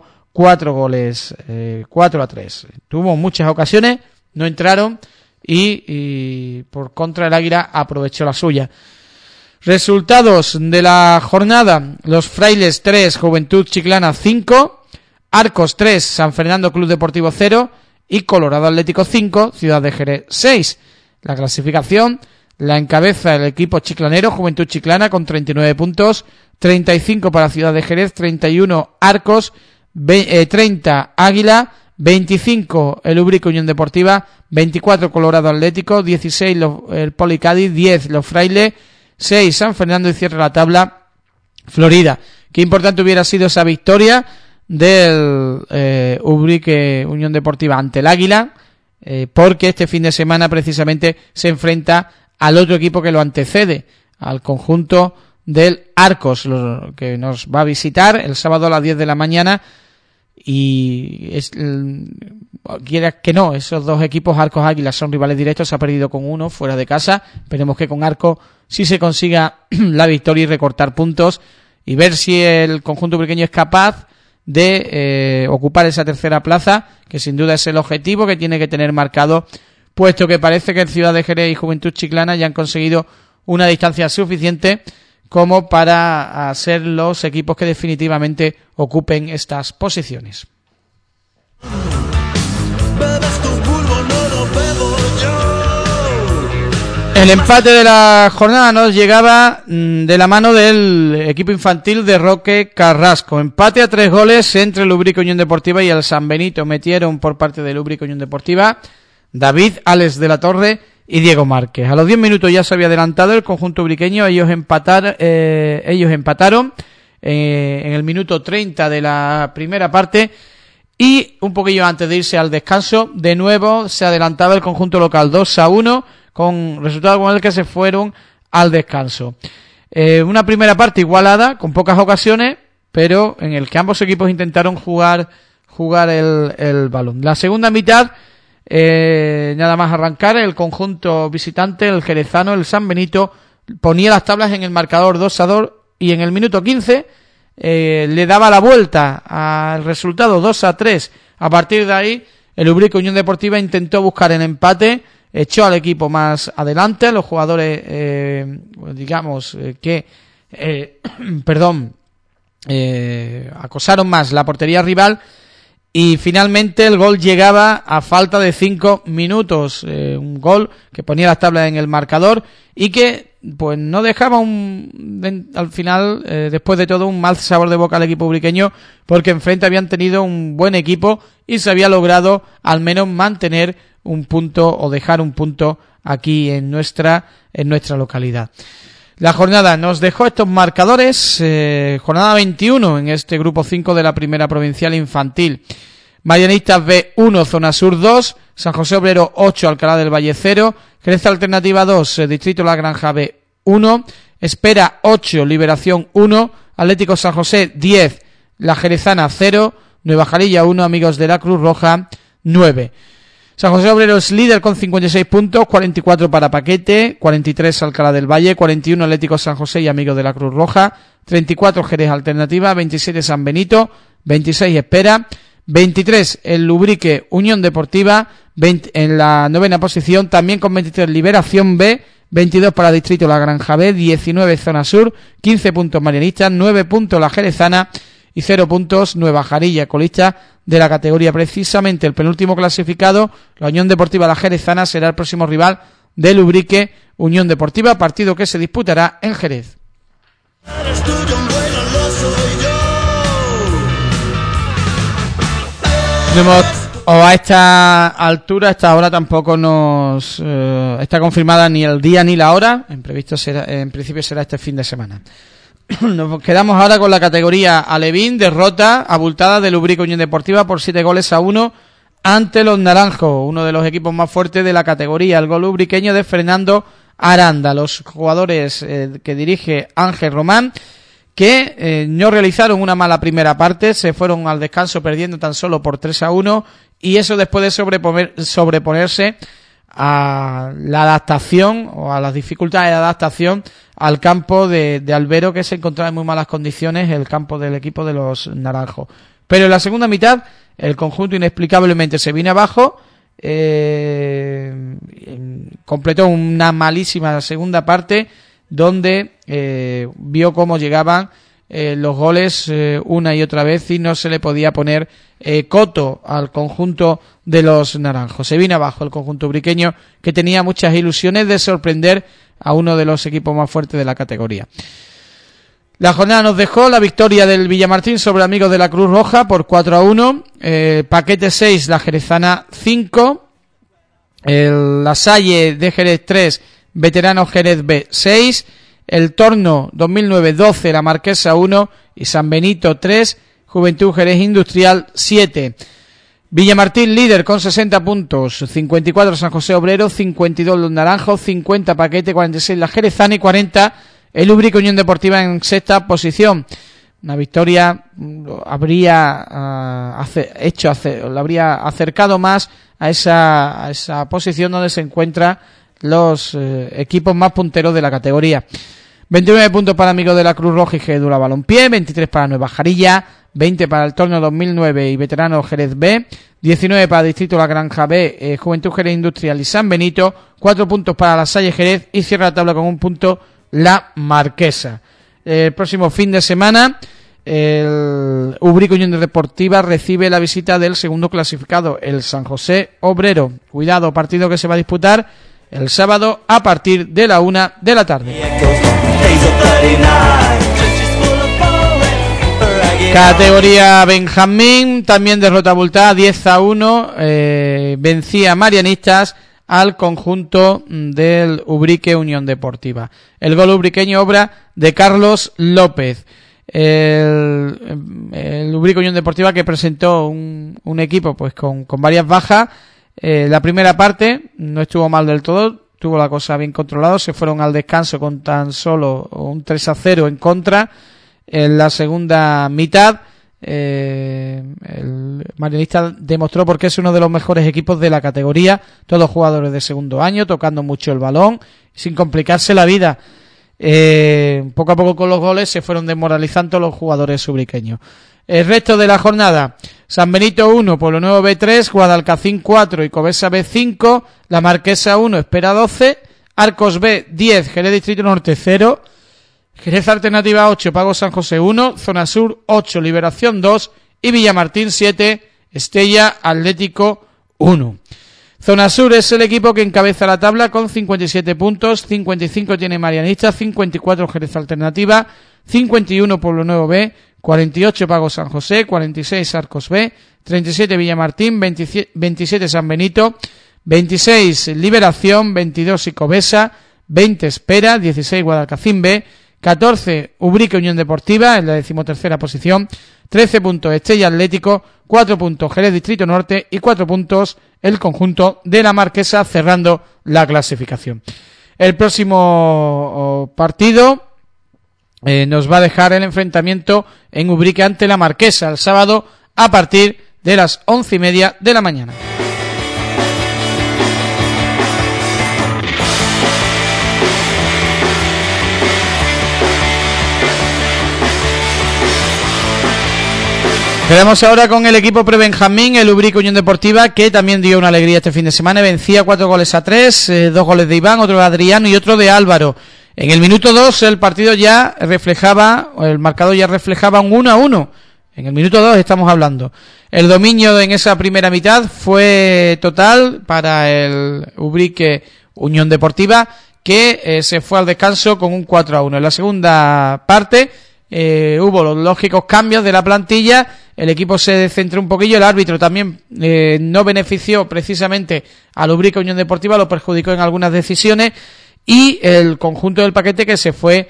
4-3. Tuvo muchas ocasiones, no entraron, y por contra el Águila aprovechó la suya. Resultados de la jornada: Los Frailes 3, Juventud Chiclana 5, Arcos 3, San Fernando Club Deportivo 0 y Colorado Atlético 5, Ciudad de Jerez 6. La clasificación la encabeza el equipo chiclanero, Juventud Chiclana, con 39 puntos, 35 para Ciudad de Jerez, 31 Arcos, 30 Águila, 25 el Ubrique Unión Deportiva, 24 Colorado Atlético, 16 el Poli Cádiz, 10 los Frailes, 6 San Fernando, y cierra la tabla Florida. Qué importante hubiera sido esa victoria del Ubrique Unión Deportiva ante el Águila, porque este fin de semana precisamente se enfrenta al otro equipo que lo antecede, al conjunto del Arcos, que nos va a visitar el sábado a las 10 de la mañana. Y quieras que no, esos dos equipos, Arcos y Águila, son rivales directos. Se ha perdido con uno fuera de casa. Esperemos que con Arcos sí se consiga la victoria y recortar puntos, y ver si el conjunto ubriqueño es capaz de ocupar esa tercera plaza, que sin duda es el objetivo que tiene que tener marcado, puesto que parece que el Ciudad de Jerez y Juventud Chiclana ya han conseguido una distancia suficiente como para ser los equipos que definitivamente ocupen estas posiciones. El empate de la jornada nos llegaba de la mano del equipo infantil de Roque Carrasco. Empate a 3 goles entre el Ubrique Unión Deportiva y el San Benito. Metieron por parte del Ubrique Unión Deportiva David, Alex de la Torre y Diego Márquez. A los 10 minutos ya se había adelantado el conjunto ubriqueño. Ellos empataron en el minuto 30 de la primera parte, Y un poquillo antes de irse al descanso, de nuevo se adelantaba el conjunto local 2-1, con resultado con el que se fueron al descanso. Una primera parte igualada, con pocas ocasiones, pero en el que ambos equipos intentaron jugar el balón. La segunda mitad, nada más arrancar, el conjunto visitante, el jerezano, el San Benito, ponía las tablas en el marcador 2-2 y en el minuto 15 le daba la vuelta al resultado 2-3. A partir de ahí, el Ubrique Unión Deportiva intentó buscar el empate, echó al equipo más adelante, los jugadores, acosaron más la portería rival y finalmente el gol llegaba a falta de 5 minutos, un gol que ponía las tablas en el marcador y que pues no dejaba al final, después de todo, un mal sabor de boca al equipo ubriqueño, porque enfrente habían tenido un buen equipo y se había logrado al menos mantener un punto o dejar un punto aquí en nuestra localidad. La jornada nos dejó estos marcadores, jornada 21 en este grupo 5 de la primera provincial infantil. Marianistas B 1, Zona Sur 2, San José Obrero 8, Alcalá del Valle 0, Jerez Alternativa 2, Distrito La Granja B 1, Espera 8, Liberación 1, Atlético San José 10, La Jerezana 0, Nueva Jarilla 1, Amigos de la Cruz Roja 9. San José Obrero es líder con 56 puntos, 44 para Paquete, 43 Alcalá del Valle, 41 Atlético San José y Amigos de la Cruz Roja, 34 Jerez Alternativa, 27 San Benito, 26 Espera, 23 el Ubrique Unión Deportiva, 20 en la novena posición, también con 23 Liberación B, 22 para Distrito La Granja B, 19 Zona Sur, 15 puntos Marianistas, 9 puntos La Jerezana y 0 puntos Nueva Jarilla, colista de la categoría. Precisamente el penúltimo clasificado, la Unión Deportiva La Jerezana, será el próximo rival del Ubrique Unión Deportiva, partido que se disputará en Jerez. A esta altura, a esta hora, tampoco nos está confirmada ni el día ni la hora. En principio será este fin de semana. Nos quedamos ahora con la categoría alevín, derrota abultada del Ubrique Unión Deportiva por 7-1 ante los Naranjos, uno de los equipos más fuertes de la categoría. El gol ubriqueño de Fernando Aranda. Los jugadores que dirige Ángel Román, que no realizaron una mala primera parte, se fueron al descanso perdiendo tan solo por 3-1, y eso después de sobreponerse a la adaptación o a las dificultades de adaptación al campo de Albero, que se encontraba en muy malas condiciones, el campo del equipo de los Naranjos. Pero en la segunda mitad el conjunto inexplicablemente se vino abajo, completó una malísima segunda parte donde vio cómo llegaban los goles una y otra vez y no se le podía poner coto al conjunto de los Naranjos. Se vino abajo el conjunto ubriqueño, que tenía muchas ilusiones de sorprender a uno de los equipos más fuertes de la categoría. La jornada nos dejó la victoria del Villamartín sobre Amigos de la Cruz Roja por 4-1, Paquete 6, La Jerezana 5, el La Salle de Jerez 3, Veteranos Jerez B 6, el Torno 2009 12, La Marquesa 1 y San Benito 3, Juventud Jerez Industrial 7. Villamartín líder con 60 puntos, 54 San José Obrero, 52 Los Naranjos, 50 Paquete, 46 La Jerezana y 40 el Ubrique Unión Deportiva en sexta posición. Una victoria lo habría acercado más a esa posición donde se encuentran los equipos más punteros de la categoría. 29 puntos para Amigos de la Cruz Roja y Gedula Balompié, 23 para Nueva Jarilla, 20 para el Torno 2009 y Veteranos Jerez B, 19 para Distrito La Granja B, Juventud Jerez Industrial y San Benito, 4 puntos para La Salle Jerez y cierra la tabla con 1 punto La Marquesa. El próximo fin de semana el Ubrique Unión Deportiva recibe la visita del segundo clasificado, el San José Obrero. Cuidado, partido que se va a disputar el sábado a partir de la 1 de la tarde. Categoría Benjamín, también derrota abultada, 10-1, vencía Marianistas al conjunto del Ubrique Unión Deportiva. El gol ubriqueño obra de Carlos López. el Ubrique Unión Deportiva, que presentó un equipo pues con varias bajas. La primera parte no estuvo mal del todo, tuvo la cosa bien controlada, se fueron al descanso con tan solo un 3-0 en contra. En la segunda mitad el Marianista demostró por qué es uno de los mejores equipos de la categoría, todos jugadores de segundo año, tocando mucho el balón, sin complicarse la vida. Poco a poco con los goles se fueron desmoralizando los jugadores ubriqueños. El resto de la jornada: San Benito 1, Pueblo Nuevo B 3, Guadalcacín 4 y Covesa B 5, La Marquesa 1, Espera 12, Arcos B 10, Jerez Distrito Norte 0, Jerez Alternativa 8, Pago San José 1, Zona Sur 8, Liberación 2 y Villamartín 7, Estella Atlético 1. Zona Sur es el equipo que encabeza la tabla con 57 puntos, 55 tiene Marianista, 54 Jerez Alternativa, 51 Pueblo Nuevo B, 48 Pago San José, 46 Arcos B, 37 Villamartín, 27 San Benito, 26 Liberación, 22 Covesa, 20 Espera, 16 Guadalcacín B, 14 Ubrique Unión Deportiva en la 13ª posición, 13 puntos Estella Atlético, 4 puntos Jerez Distrito Norte y 4 puntos el conjunto de La Marquesa, cerrando la clasificación. El próximo partido nos va a dejar el enfrentamiento en Ubrique ante La Marquesa el sábado a partir de las 11:30 de la mañana. Quedamos ahora con el equipo prebenjamín, el Ubrique Unión Deportiva, que también dio una alegría este fin de semana. Vencía 4-3, 2 goles de Iván, otro de Adriano y otro de Álvaro. En el minuto 2 el partido ya reflejaba, el marcador ya reflejaba un 1-1. En el minuto 2 estamos hablando. El dominio en esa primera mitad fue total para el Ubrique Unión Deportiva, que se fue al descanso con un 4-1. En la segunda parte hubo los lógicos cambios de la plantilla, el equipo se descentró un poquillo, el árbitro también no benefició precisamente al Ubrique Unión Deportiva, lo perjudicó en algunas decisiones, y el conjunto del paquete que se fue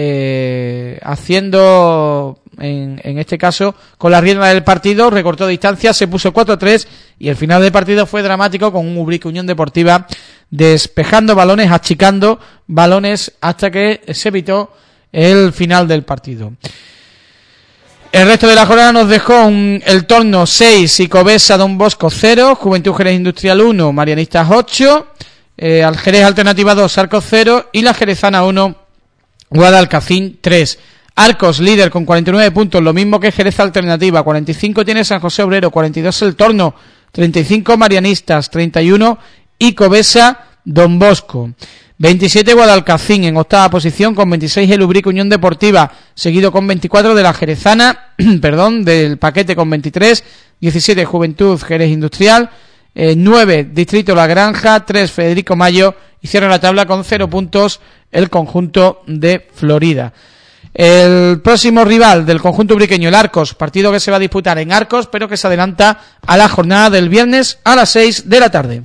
haciendo, en este caso, con la rienda del partido, recortó distancia, se puso 4-3 y el final del partido fue dramático, con un Ubrique Unión Deportiva despejando balones, achicando balones hasta que se evitó el final del partido. El resto de la jornada nos dejó el Torno 6 y Covesa Don Bosco 0, Juventud Jerez Industrial 1, Marianistas 8, al Jerez Alternativa 2, Arcos 0 y la Jerezana 1, Guadalcacín 3. Arcos líder con 49 puntos, lo mismo que Jerez Alternativa, 45 tiene San José Obrero, 42 el Torno, 35 Marianistas, 31 y Covesa Don Bosco. 27 Guadalcacín en octava posición con 26 el Ubrique Unión Deportiva, seguido con 24 de la Jerezana, del paquete con 23, 17 Juventud Jerez Industrial, 9 Distrito La Granja, 3 Federico Mayo y cierra la tabla con 0 puntos el conjunto de Florida. El próximo rival del conjunto ubriqueño, el Arcos, partido que se va a disputar en Arcos, pero que se adelanta a la jornada del viernes a las 6 de la tarde.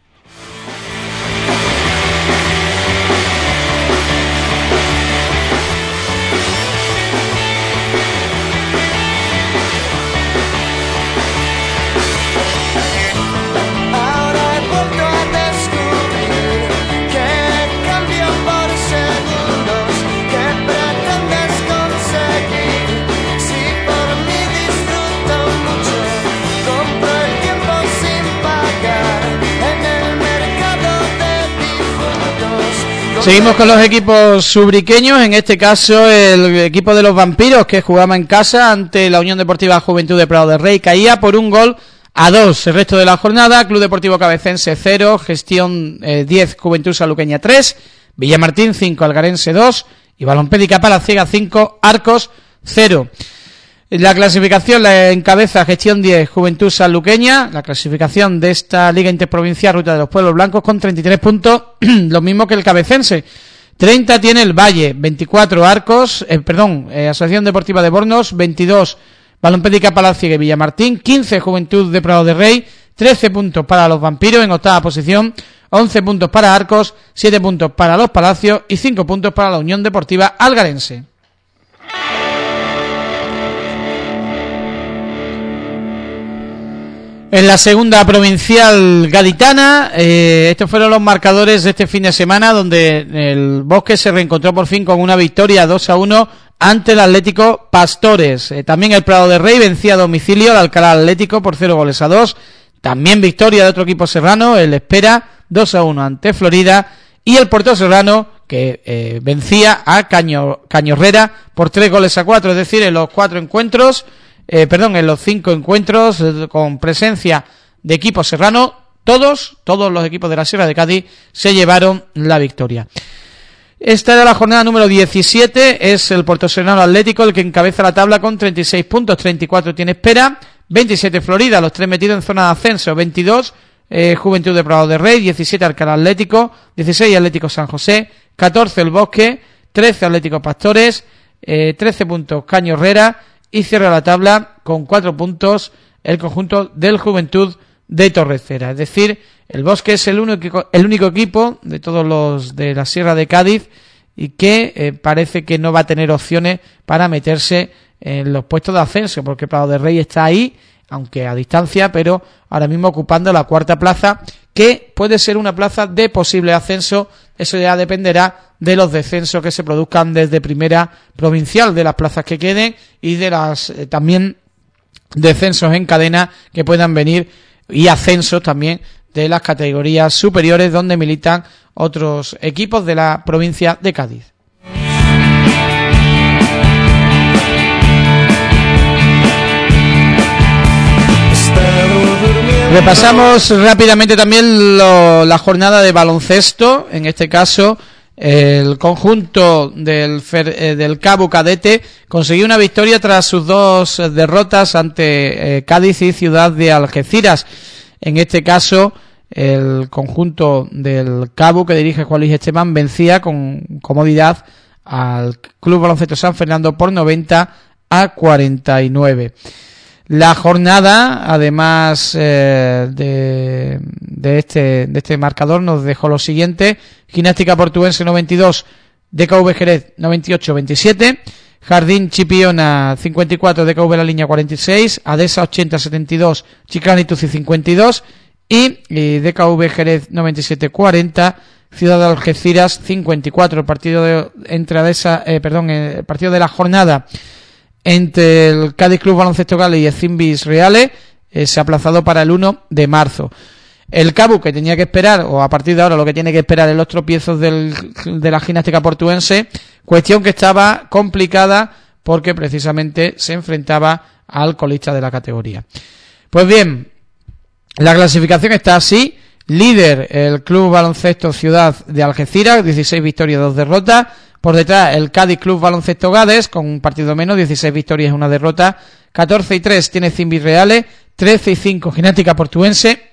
Seguimos con los equipos ubriqueños, en este caso el equipo de los Vampiros, que jugaba en casa ante la Unión Deportiva Juventud de Prado de Rey, caía por 1-2. El resto de la jornada: Club Deportivo Cabecense 0, Gestión 10, Juventud Saluqueña 3, Villamartín 5, Algarense 2 y Balompédica Palaciega 5, Arcos 0. La clasificación la encabeza Gestión 10, Juventud Sanluqueña, la clasificación de esta Liga Interprovincial Ruta de los Pueblos Blancos con 33 puntos, lo mismo que el Cabecense. 30 tiene el Valle, 24 Arcos, Asociación Deportiva de Bornos, 22 Balompédica Palaciega y Villamartín, 15 Juventud de Prado de Rey, 13 puntos para los Vampiros en octava posición, 11 puntos para Arcos, 7 puntos para los Palacios y 5 puntos para la Unión Deportiva Algarense. En la segunda provincial gaditana, estos fueron los marcadores de este fin de semana, donde el Bosque se reencontró por fin con una victoria 2-1 ante el Atlético Pastores. También el Prado de Rey vencía a domicilio al Alcalá Atlético por 0-2. También victoria de otro equipo serrano, el Espera, 2-1 ante Florida, y el Puerto Serrano, que vencía a Cañorrera por 3-4, es decir, en los 5 encuentros con presencia de equipo serrano, todos los equipos de la Sierra de Cádiz se llevaron la victoria. Esta era la jornada número 17, es el Puerto Serrano Atlético el que encabeza la tabla con 36 puntos, 34 tiene Espera, 27 Florida, los tres metidos en zona de ascenso, 22 Juventud de Prado de Rey, 17 Alcalá Atlético, 16 Atlético San José, 14 el Bosque, 13 Atlético Pastores, 13 puntos Cañorrera, y cierra la tabla con 4 puntos el conjunto del Juventud de Torrecera. Es decir, el Bosque es el único equipo de todos los de la Sierra de Cádiz y que parece que no va a tener opciones para meterse en los puestos de ascenso, porque Prado de Rey está ahí, aunque a distancia, pero ahora mismo ocupando la cuarta plaza, que puede ser una plaza de posible ascenso. Eso ya dependerá de los descensos que se produzcan desde primera provincial, de las plazas que queden y de las también descensos en cadena que puedan venir, y ascensos también de las categorías superiores donde militan otros equipos de la provincia de Cádiz. Repasamos rápidamente también la jornada de baloncesto. En este caso, el conjunto del Cabo Cadete consiguió una victoria tras sus 2 derrotas ante Cádiz y Ciudad de Algeciras. En este caso, el conjunto del Cabo, que dirige Juan Luis Esteban, vencía con comodidad al Club Baloncesto San Fernando por 90-49. La jornada, además de este marcador, nos dejó lo siguiente: Gimnástica Portuense 92, DKV Jerez 98-27, Jardín Chipiona 54, DKV La Línea 46, Adesa 80-72, Chiclana y Tuci 52 y DKV Jerez 97-40, Ciudad de Algeciras 54. El partido el partido de la jornada entre el Cádiz Club Baloncesto Gales y el Cimbis Reales se ha aplazado para el 1 de marzo. El Cabo, que tenía que esperar, o a partir de ahora lo que tiene que esperar, es los tropiezos de la Gimnástica Portuense, cuestión que estaba complicada porque precisamente se enfrentaba al colista de la categoría. Pues bien, la clasificación está así: líder el Club Baloncesto Ciudad de Algeciras, 16 victorias, 2 derrotas. Por detrás, el Cádiz Club Baloncesto Gades, con un partido menos, 16 victorias y 1 derrota. 14-3 tiene Cimbis Reales, 13-5 Gimnástica Portuense,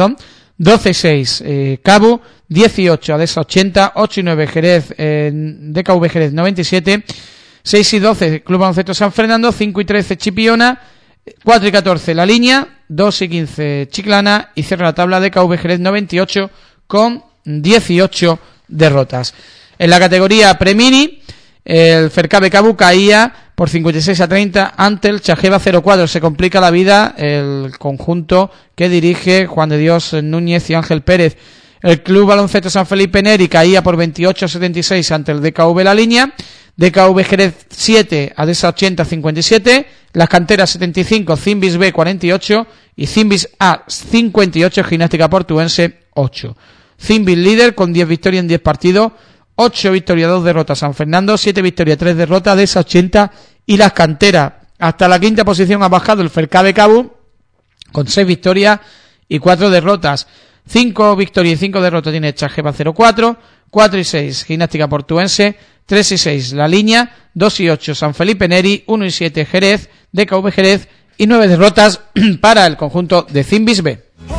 12-6 Cabo, 18 Adesa 80, 8-9 Jerez, DKV Jerez 97, 6-12 Club Baloncesto San Fernando, 5-13 Chipiona, 4-14 La Línea, 2-15 Chiclana, y cierra la tabla de DKV Jerez 98 con 18 derrotas. En la categoría Premini, el Fercabe Cabo caía por 56-30 ante el Chajeva 04. Se complica la vida el conjunto que dirige Juan de Dios Núñez y Ángel Pérez. El Club Baloncesto San Felipe Neri caía por 28-76 ante el DKV La Línea. DKV Jerez 7, Adesa 80-57. Las Canteras 75, Cimbis B 48 y Cimbis A 58, Gimnástica Portuense 8. Cimbis líder con 10 victorias en 10 partidos. 8 victorias, 2 derrotas San Fernando, 7 victorias, 3 derrotas de esas 80, y las Canteras. Hasta la quinta posición ha bajado el Fercabe Cabo con 6 victorias y 4 derrotas. 5 victorias y 5 derrotas tiene Chajeva 04, 4-6 Gimnástica Portuense, 3-6 La Línea, 2-8 San Felipe Neri, 1-7 Jerez, DKV Jerez, y 9 derrotas para el conjunto de Cimbis B.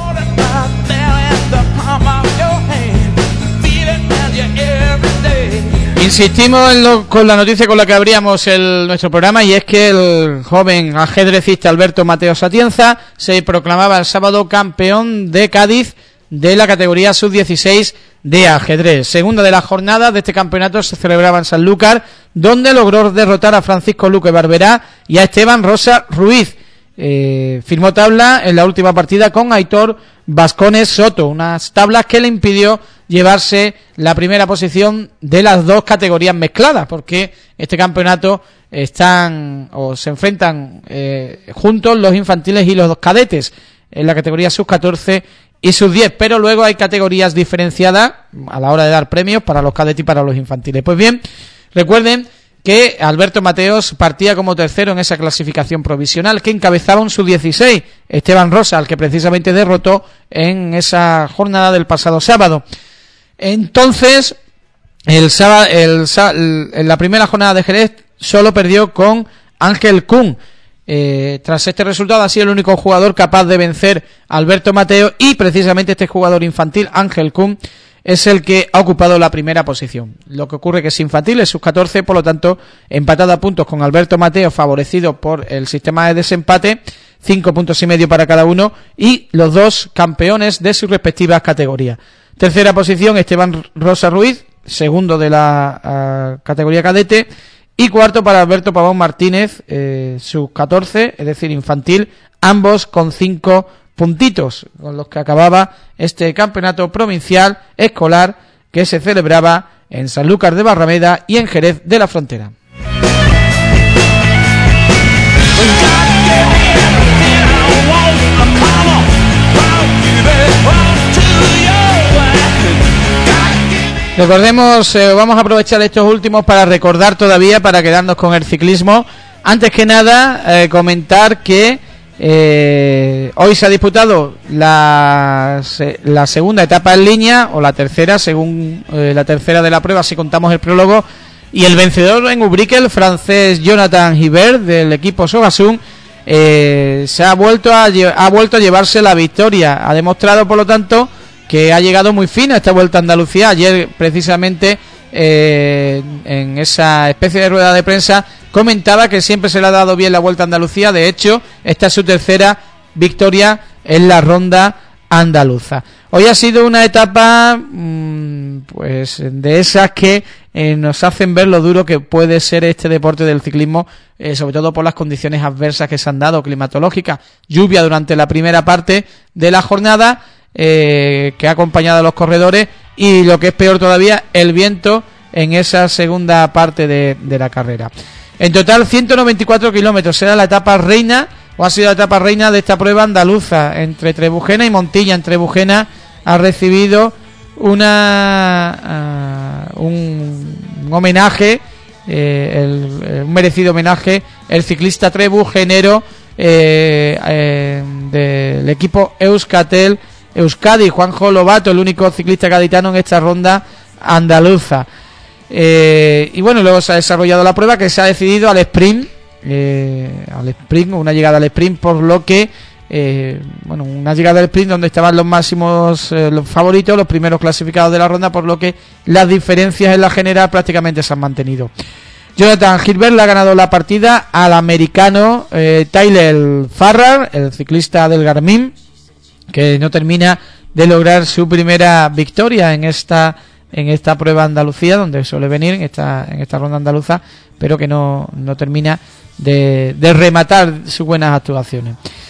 Insistimos con la noticia con la que abríamos nuestro programa, y es que el joven ajedrecista Alberto Mateos Atienza se proclamaba el sábado campeón de Cádiz de la categoría sub-16 de ajedrez. Segunda de la jornada de este campeonato se celebraba en Sanlúcar, donde logró derrotar a Francisco Luque Barberá y a Esteban Rosa Ruiz. firmó tabla en la última partida con Aitor Vascones Soto, unas tablas que le impidió llevarse la primera posición de las dos categorías mezcladas, porque este campeonato se enfrentan juntos los infantiles y los dos cadetes en la categoría sub-14 y sub-10, pero luego hay categorías diferenciadas a la hora de dar premios para los cadetes y para los infantiles. Pues bien, recuerden que Alberto Mateos partía como tercero en esa clasificación provisional, que encabezaba un sub-16, Esteban Rosa, al que precisamente derrotó en esa jornada del pasado sábado. Entonces, en la primera jornada de Jerez solo perdió con Ángel Kuhn. Tras este resultado ha sido el único jugador capaz de vencer a Alberto Mateo, y precisamente este jugador infantil, Ángel Kuhn, es el que ha ocupado la primera posición. Lo que ocurre que es infantil, es sub-14, por lo tanto, empatado a puntos con Alberto Mateo, favorecido por el sistema de desempate, 5,5 puntos para cada uno, y los dos campeones de sus respectivas categorías. Tercera posición, Esteban Rosa Ruiz, segundo de la categoría cadete, y cuarto para Alberto Pavón Martínez, sub-14, es decir, infantil, ambos con 5 puntitos, con los que acababa este campeonato provincial escolar que se celebraba en Sanlúcar de Barrameda y en Jerez de la Frontera. Recordemos, vamos a aprovechar estos últimos para recordar todavía, para quedarnos con el ciclismo. Antes que nada, comentar que hoy se ha disputado la segunda etapa en línea, o la tercera, según la tercera de la prueba si contamos el prólogo, y el vencedor en Ubrique, el francés Jonathan Hibert del equipo Sogasun, ha vuelto a llevarse la victoria. Ha demostrado, por lo tanto, que ha llegado muy fina esta Vuelta a Andalucía. Ayer, precisamente, en esa especie de rueda de prensa, comentaba que siempre se le ha dado bien la Vuelta a Andalucía. De hecho, esta es su tercera victoria en la ronda andaluza. Hoy ha sido una etapa pues de esas que nos hacen ver lo duro que puede ser este deporte del ciclismo, sobre todo por las condiciones adversas que se han dado, climatológicas. Lluvia durante la primera parte de la jornada, que ha acompañado a los corredores, y lo que es peor todavía, el viento en esa segunda parte de la carrera. En total 194 kilómetros será la etapa reina, o ha sido la etapa reina de esta prueba andaluza, entre Trebujena y Montilla. En Trebujena ha recibido un homenaje, un merecido homenaje, el ciclista trebujenero del equipo Euskadi, Juanjo Lobato, el único ciclista gaditano en esta ronda andaluza. Y bueno, luego se ha desarrollado la prueba, que se ha decidido al sprint, una llegada al sprint, por lo que una llegada al sprint donde estaban los máximos, los favoritos, los primeros clasificados de la ronda, por lo que las diferencias en la general prácticamente se han mantenido. Jonathan Hibert le ha ganado la partida al americano Tyler Farrar, el ciclista del Garmin, que no termina de lograr su primera victoria en esta prueba Andalucía, donde suele venir en esta ronda andaluza, pero que no termina de rematar sus buenas actuaciones.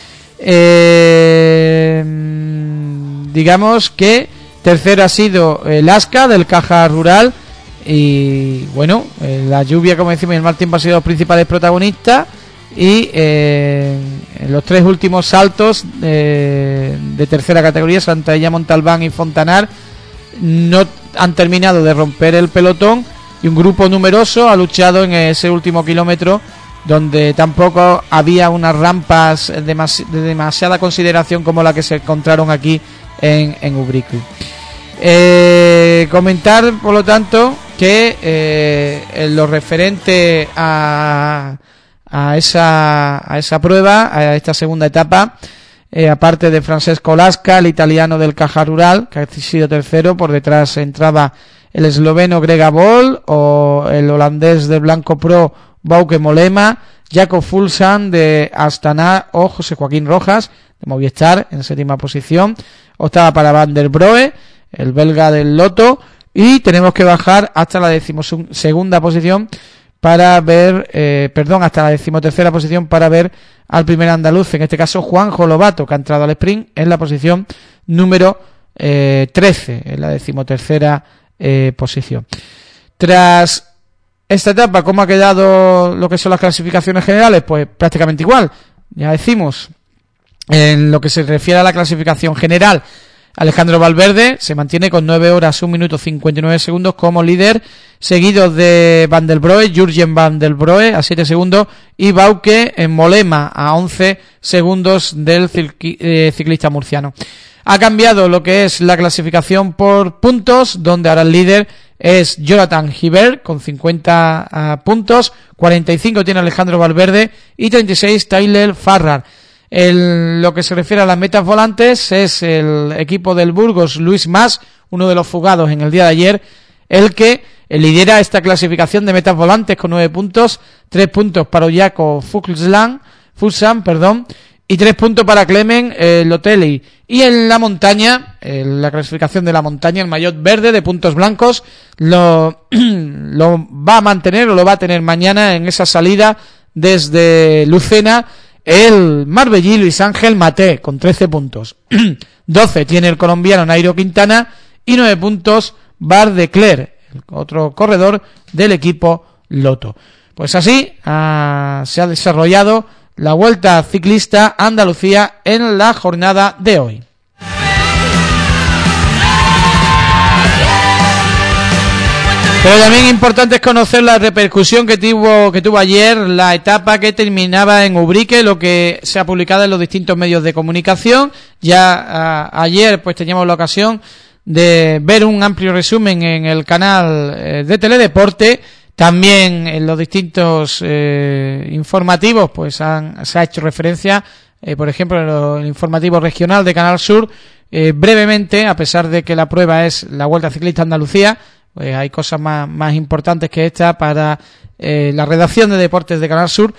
Digamos que tercero ha sido el Asca del Caja Rural, y bueno, la lluvia, como decimos, y el mal tiempo han sido los principales protagonistas, y en los tres últimos saltos de tercera categoría, Santadella, Montalbán y Fontanar, no han terminado de romper el pelotón, y un grupo numeroso ha luchado en ese último kilómetro, donde tampoco había unas rampas de demasiada consideración como la que se encontraron aquí en Ubrique. Comentar, por lo tanto, que en lo referente a esa prueba, a esta segunda etapa, aparte de Francesco Lasca, el italiano del Caja Rural, que ha sido tercero, por detrás entraba el esloveno Grega Bol, o el holandés de Blanco Pro Bauke Molema, Jacob Fulsan de Astana, o José Joaquín Rojas de Movistar en séptima posición. Octava para Van der Broe, el belga del Lotto, y tenemos que bajar hasta la 12ª posición para ver, hasta la 13ª posición para ver al primer andaluz, en este caso Juanjo Lobato, que ha entrado al sprint en la posición número 13, en la 13ª posición. Tras esta etapa, ¿cómo ha quedado lo que son las clasificaciones generales? Pues prácticamente igual, ya decimos. En lo que se refiere a la clasificación general, Alejandro Valverde se mantiene con 9 horas 1 minuto 59 segundos como líder, seguido de Van der Brohe, Jurgen Van der Brohe a 7 segundos y Bauke en Mollema a 11 segundos del ciclista murciano. Ha cambiado lo que es la clasificación por puntos, donde ahora el líder es Jonathan Gibert con 50 puntos, 45 tiene Alejandro Valverde y 36 Tyler Farrar. Lo que se refiere a las metas volantes, es el equipo del Burgos Luis Mas, uno de los fugados en el día de ayer, el que lidera esta clasificación de metas volantes con 9 puntos, 3 puntos para Jakob Fuglsang, y 3 puntos para Clement Lotelli. Y en la montaña, la clasificación de la montaña, el maillot verde de puntos blancos lo va a mantener o lo va a tener mañana en esa salida desde Lucena el marbellí Luis Ángel Maté con 13 puntos. 12 tiene el colombiano Nairo Quintana y 9 puntos Bar de Cler, el otro corredor del equipo Lotto. Pues así se ha desarrollado la Vuelta Ciclista Andalucía en la jornada de hoy. Pero también importante es conocer la repercusión que tuvo ayer la etapa que terminaba en Ubrique, lo que se ha publicado en los distintos medios de comunicación. Ya ayer pues teníamos la ocasión de ver un amplio resumen en el canal de Teledeporte. También en los distintos informativos pues se ha hecho referencia, por ejemplo en el informativo regional de Canal Sur, brevemente, a pesar de que la prueba es la Vuelta Ciclista Andalucía, pues hay cosas más importantes que esta para la redacción de deportes de Canal Sur.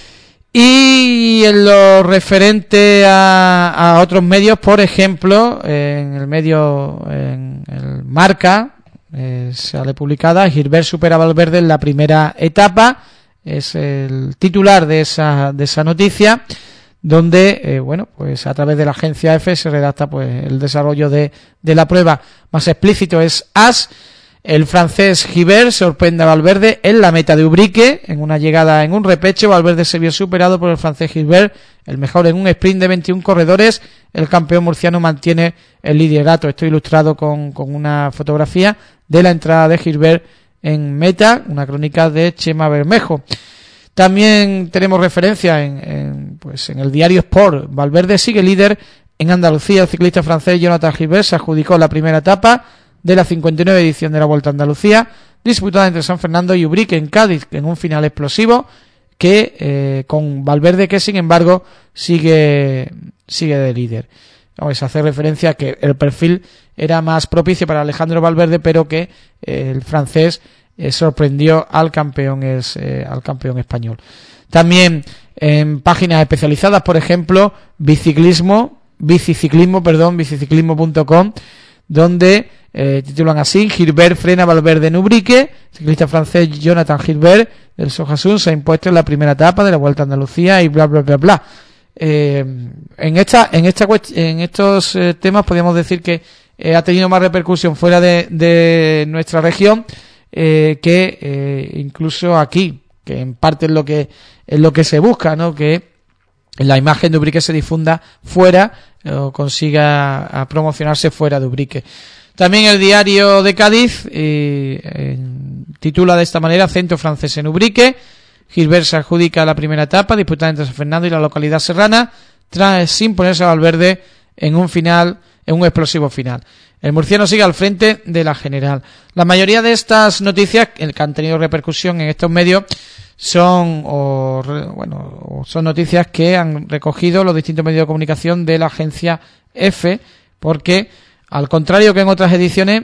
Y en lo referente a otros medios, por ejemplo, en el Marca, sale publicada: Gilbert supera a Valverde en la primera etapa, es el titular de esa noticia, donde pues a través de la agencia EFE se redacta pues el desarrollo de la prueba. Más explícito es AS. El francés Gilbert sorprende a Valverde en la meta de Ubrique, en una llegada en un repecho. Valverde se vio superado por el francés Gilbert, el mejor en un sprint de 21 corredores. El campeón murciano mantiene el liderato. Esto ilustrado con una fotografía de la entrada de Gilbert en meta, una crónica de Chema Bermejo. También tenemos referencia en el diario Sport. Valverde sigue líder en Andalucía. El ciclista francés Jonathan Gilbert se adjudicó la primera etapa de la 59 edición de la Vuelta a Andalucía, disputada entre San Fernando y Ubrique en Cádiz, en un final explosivo que con Valverde, que sin embargo sigue de líder. Vamos a hacer referencia a que el perfil era más propicio para Alejandro Valverde, pero que el francés sorprendió al campeón español. También en páginas especializadas, por ejemplo, biciclismo.com, donde titulan así: Gilbert frena a Valverde en Ubrique. Ciclista francés Jonathan Gilbert del Sojasun se ha impuesto en la primera etapa de la Vuelta a Andalucía y bla bla bla bla. En estos temas podríamos decir que ha tenido más repercusión fuera de nuestra región que incluso aquí, que en parte es lo que se busca, ¿no? Que la imagen de Ubrique se difunda fuera o consiga promocionarse fuera de Ubrique. También el diario de Cádiz titula de esta manera: Centro francés en Ubrique. Gilbert se adjudica la primera etapa disputada entre San Fernando y la localidad serrana, tras imponerse a Valverde en un explosivo final. El murciano sigue al frente de la general. La mayoría de estas noticias que han tenido repercusión en estos medios son noticias que han recogido los distintos medios de comunicación de la agencia EFE, porque al contrario que en otras ediciones,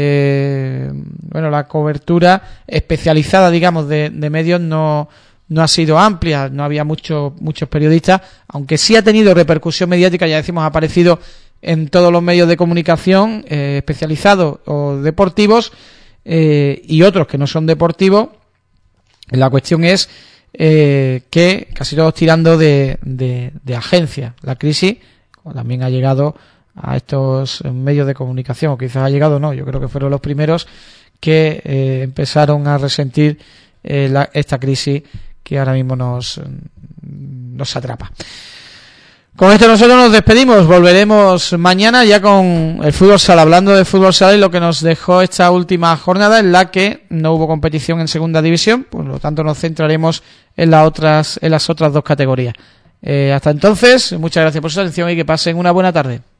la cobertura especializada, digamos, de medios no ha sido amplia, no había muchos periodistas, aunque sí ha tenido repercusión mediática, ya decimos, ha aparecido en todos los medios de comunicación especializados o deportivos, y otros que no son deportivos, La cuestión es que casi todos tirando de agencia. La crisis también ha llegado a estos medios de comunicación, o quizás ha llegado, no, yo creo que fueron los primeros que empezaron a resentir esta crisis que ahora mismo nos atrapa. Con esto nosotros nos despedimos, volveremos mañana ya con el fútbol sala, hablando de fútbol sala y lo que nos dejó esta última jornada en la que no hubo competición en segunda división, por lo tanto nos centraremos en las otras dos categorías. Hasta entonces, muchas gracias por su atención y que pasen una buena tarde.